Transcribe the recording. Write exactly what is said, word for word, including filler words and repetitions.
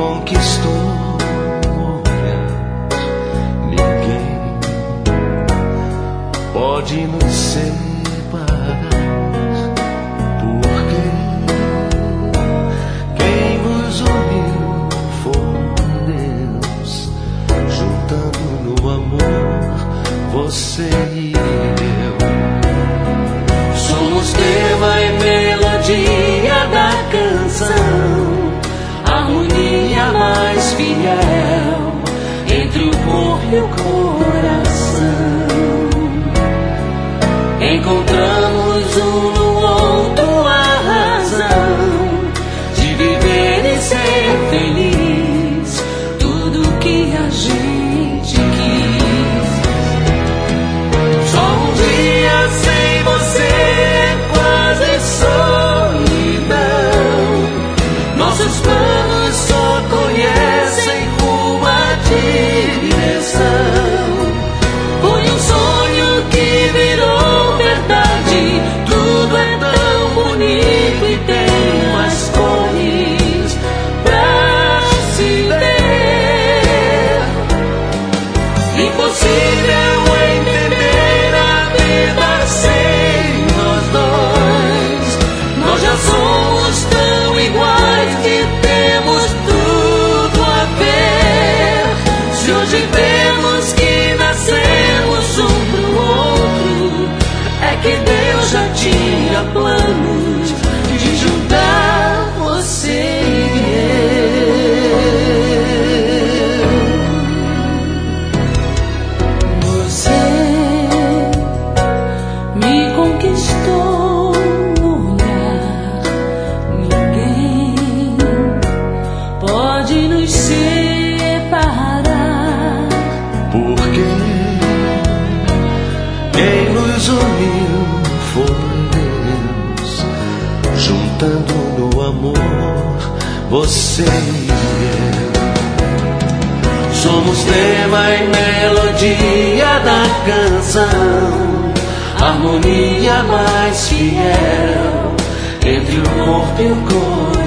conquistou. Ninguém pode nos separar, porque quem nos uniu foi Deus, juntando no amor você e eu. Somos tema e melodia da canção, harmonia mais fiel entre o corpo e o coração. Encontramos um no outro a razão de viver e ser feliz, tudo que a gente quis. Só um dia sem você é quase solidão. Nossos planos só conhecem uma direção. Foi um sonho que virou verdade. Tudo é tão bonito e tem mais cores pra se ver. Impossível entender a vida sem nós dois. Nós já somos tão iguais que temos tudo a ver. Se hoje vemos que nascemos um pro outro, é que Deus já tinha planos de juntar você e eu. Você me conquistou no olhar. Ninguém pode nos separar, Porque quem nos uniu foi Deus, juntando no amor você e eu. Somos tema e melodia da canção, harmonia mais fiel entre o corpo e o coração.